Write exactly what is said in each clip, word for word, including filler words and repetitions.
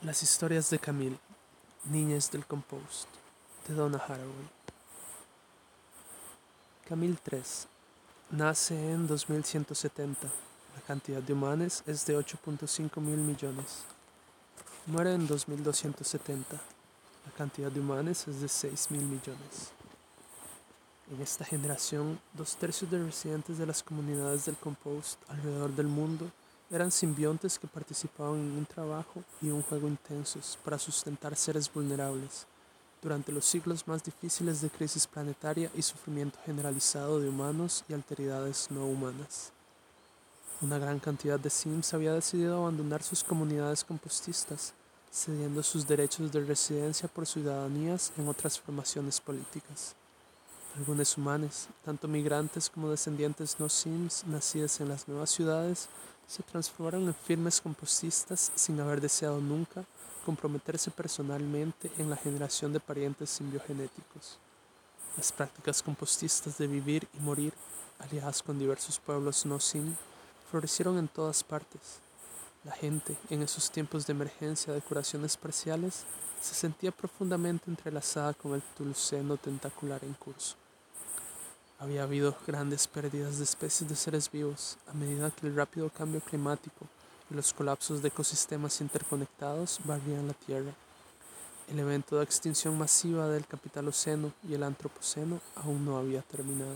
Las historias de Camille, Niñas del Compost, de Donna Haraway. Camille tres nace en dos mil ciento setenta. La cantidad de humanos es de ocho punto cinco mil millones. Muere en dos mil doscientos setenta. La cantidad de humanos es de seis mil millones. En esta generación, dos tercios de residentes de las comunidades del compost alrededor del mundo eran simbiontes que participaban en un trabajo y un juego intensos para sustentar seres vulnerables durante los siglos más difíciles de crisis planetaria y sufrimiento generalizado de humanos y alteridades no humanas. Una gran cantidad de Sims había decidido abandonar sus comunidades compostistas, cediendo sus derechos de residencia por ciudadanías en otras formaciones políticas. Algunos humanos, tanto migrantes como descendientes no Sims nacidos en las nuevas ciudades, se transformaron en firmes compostistas sin haber deseado nunca comprometerse personalmente en la generación de parientes simbiogenéticos. Las prácticas compostistas de vivir y morir, aliadas con diversos pueblos no Sim, florecieron en todas partes. La gente, en esos tiempos de emergencia de curaciones parciales, se sentía profundamente entrelazada con el Tulceno tentacular en curso. Había habido grandes pérdidas de especies de seres vivos a medida que el rápido cambio climático y los colapsos de ecosistemas interconectados barrían la Tierra. El evento de extinción masiva del Capitaloceno y el Antropoceno aún no había terminado.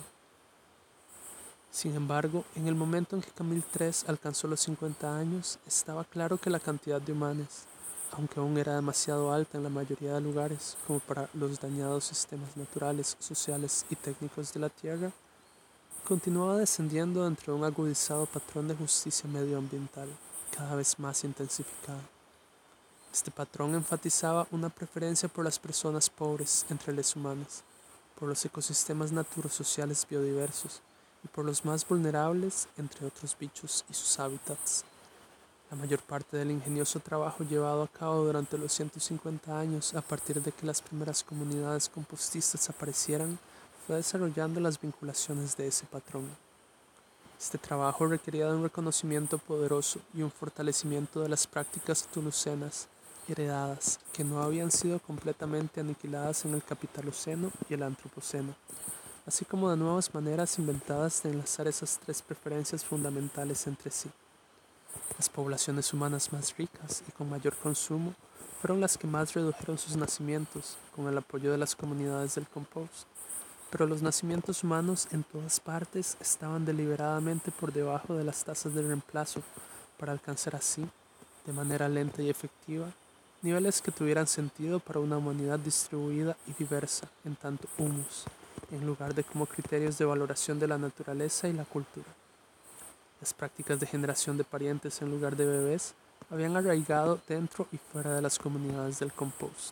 Sin embargo, en el momento en que Camille tres alcanzó los cincuenta años, estaba claro que la cantidad de humanos, aunque aún era demasiado alta en la mayoría de lugares como para los dañados sistemas naturales, sociales y técnicos de la Tierra, continuaba descendiendo dentro de un agudizado patrón de justicia medioambiental, cada vez más intensificado. Este patrón enfatizaba una preferencia por las personas pobres entre los humanos, por los ecosistemas naturosociales biodiversos y por los más vulnerables entre otros bichos y sus hábitats. La mayor parte del ingenioso trabajo llevado a cabo durante los ciento cincuenta años a partir de que las primeras comunidades compostistas aparecieran fue desarrollando las vinculaciones de ese patrón. Este trabajo requería de un reconocimiento poderoso y un fortalecimiento de las prácticas tulucenas heredadas que no habían sido completamente aniquiladas en el Capitaloceno y el Antropoceno, así como de nuevas maneras inventadas de enlazar esas tres preferencias fundamentales entre sí. Las poblaciones humanas más ricas y con mayor consumo fueron las que más redujeron sus nacimientos con el apoyo de las comunidades del compost, pero los nacimientos humanos en todas partes estaban deliberadamente por debajo de las tasas de reemplazo para alcanzar así, de manera lenta y efectiva, niveles que tuvieran sentido para una humanidad distribuida y diversa en tanto humus, en lugar de como criterios de valoración de la naturaleza y la cultura. Las prácticas de generación de parientes en lugar de bebés habían arraigado dentro y fuera de las comunidades del compost.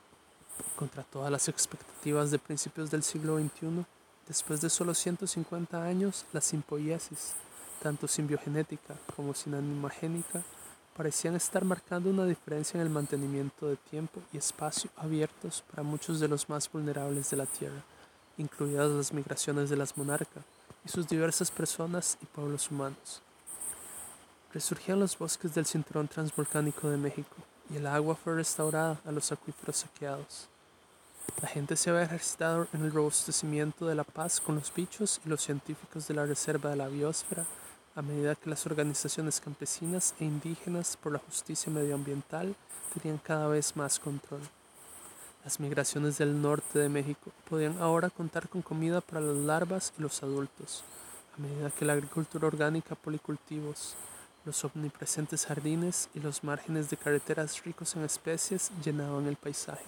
Contra todas las expectativas de principios del siglo veintiuno, después de solo ciento cincuenta años, la simpoiesis, tanto simbiogenética como sinanimagénica, parecían estar marcando una diferencia en el mantenimiento de tiempo y espacio abiertos para muchos de los más vulnerables de la Tierra, incluidas las migraciones de las monarcas y sus diversas personas y pueblos humanos. Resurgían los bosques del cinturón transvolcánico de México y el agua fue restaurada a los acuíferos saqueados. La gente se había ejercitado en el robustecimiento de la paz con los bichos y los científicos de la Reserva de la Biosfera a medida que las organizaciones campesinas e indígenas por la justicia medioambiental tenían cada vez más control. Las migraciones del norte de México podían ahora contar con comida para las larvas y los adultos, a medida que la agricultura orgánica, policultivos, los omnipresentes jardines y los márgenes de carreteras ricos en especies llenaban el paisaje.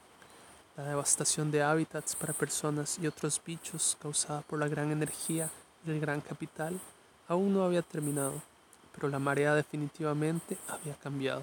La devastación de hábitats para personas y otros bichos causada por la gran energía y el gran capital aún no había terminado, pero la marea definitivamente había cambiado.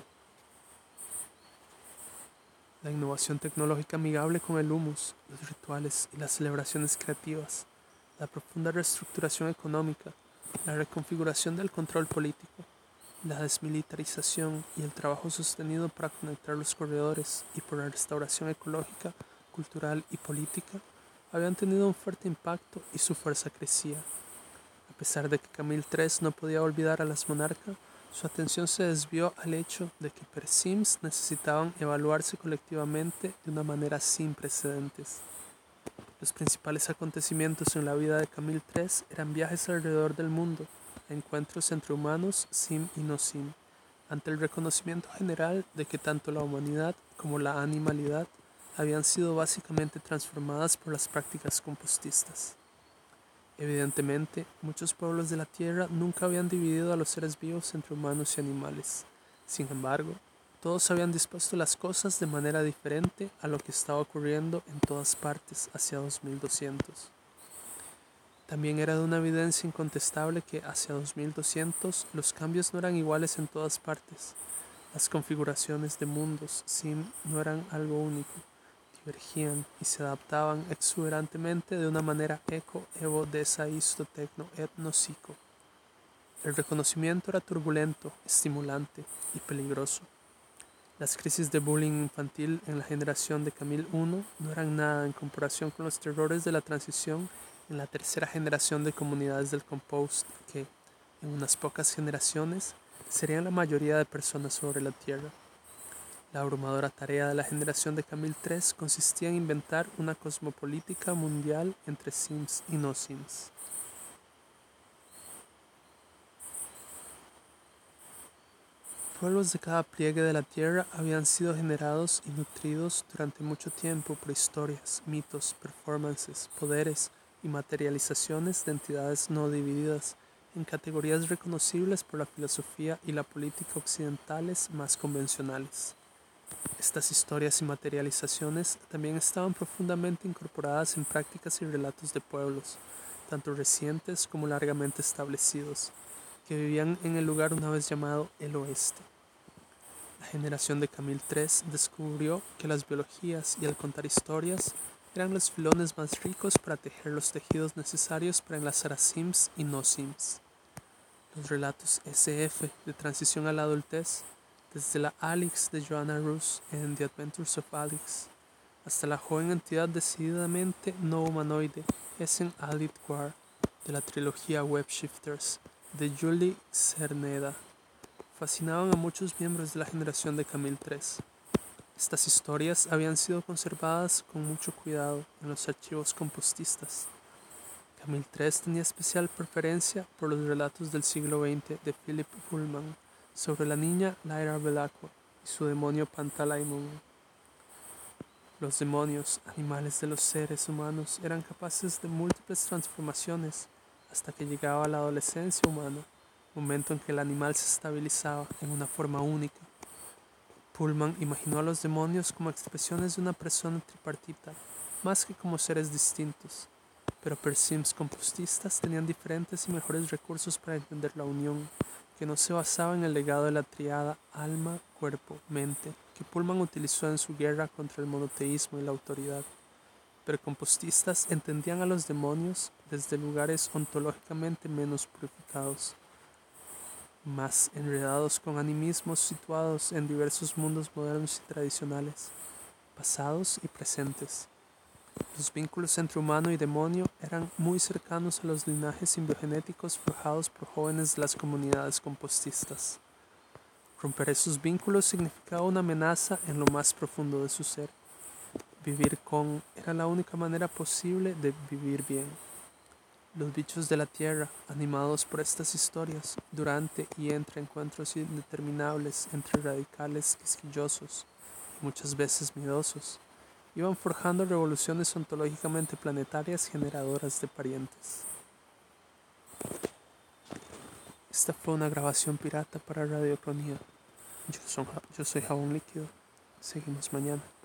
La innovación tecnológica amigable con el humus, los rituales y las celebraciones creativas, la profunda reestructuración económica, la reconfiguración del control político, la desmilitarización y el trabajo sostenido para conectar los corredores y por la restauración ecológica, cultural y política habían tenido un fuerte impacto y su fuerza crecía. A pesar de que Camille tres no podía olvidar a las monarcas, Su atención se desvió al hecho de que Persims necesitaban evaluarse colectivamente de una manera sin precedentes. Los principales acontecimientos en la vida de Camille tres eran viajes alrededor del mundo, encuentros entre humanos, sim y no sim, ante el reconocimiento general de que tanto la humanidad como la animalidad habían sido básicamente transformadas por las prácticas compostistas. Evidentemente, muchos pueblos de la Tierra nunca habían dividido a los seres vivos entre humanos y animales. Sin embargo, todos habían dispuesto las cosas de manera diferente a lo que estaba ocurriendo en todas partes hacia dos mil doscientos. También era de una evidencia incontestable que hacia dos mil doscientos los cambios no eran iguales en todas partes. Las configuraciones de mundos sim no eran algo único, divergían y se adaptaban exuberantemente de una manera eco evo desaisto tecno etno psico. El reconocimiento era turbulento, estimulante y peligroso. Las crisis de bullying infantil en la generación de Camille uno no eran nada en comparación con los terrores de la transición en la tercera generación de comunidades del compost que, en unas pocas generaciones, serían la mayoría de personas sobre la Tierra. La abrumadora tarea de la generación de Camille tres consistía en inventar una cosmopolítica mundial entre sims y no sims. Pueblos de cada pliegue de la Tierra habían sido generados y nutridos durante mucho tiempo por historias, mitos, performances, poderes y materializaciones de entidades no divididas en categorías reconocibles por la filosofía y la política occidentales más convencionales. Estas historias y materializaciones también estaban profundamente incorporadas en prácticas y relatos de pueblos, tanto recientes como largamente establecidos, que vivían en el lugar una vez llamado el Oeste. La generación de Camille tres descubrió que las biologías y el contar historias eran los filones más ricos para tejer los tejidos necesarios para enlazar a sims y no sims. Los relatos ese efe de transición a la adultez, desde la Alix de Joanna Russ en The Adventures of Alix, hasta la joven entidad decididamente no humanoide Essen Alit Quar de la trilogía Webshifters de Julie Cerneda, fascinaban a muchos miembros de la generación de Camille tres. Estas historias habían sido conservadas con mucho cuidado en los archivos compostistas. Camille tres tenía especial preferencia por los relatos del siglo veinte de Philip Pullman sobre la niña Lyra Belacqua y su demonio Pantalaimon. Los demonios, animales de los seres humanos, eran capaces de múltiples transformaciones hasta que llegaba la adolescencia humana, momento en que el animal se estabilizaba en una forma única. Pullman imaginó a los demonios como expresiones de una persona tripartita, más que como seres distintos, pero persims compostistas tenían diferentes y mejores recursos para entender la unión, que no se basaba en el legado de la triada alma, cuerpo, mente, que Pullman utilizó en su guerra contra el monoteísmo y la autoridad. Pero compostistas entendían a los demonios desde lugares ontológicamente menos purificados, más enredados con animismos situados en diversos mundos modernos y tradicionales, pasados y presentes. Los vínculos entre humano y demonio eran muy cercanos a los linajes simbiogenéticos forjados por jóvenes de las comunidades compostistas. Romper esos vínculos significaba una amenaza en lo más profundo de su ser. Vivir con era la única manera posible de vivir bien. Los bichos de la tierra, animados por estas historias, durante y entre encuentros indeterminables entre radicales quisquillosos y muchas veces miedosos, iban forjando revoluciones ontológicamente planetarias generadoras de parientes. Esta fue una grabación pirata para Radiocronía. Yo soy, yo soy Jabón Líquido. Seguimos mañana.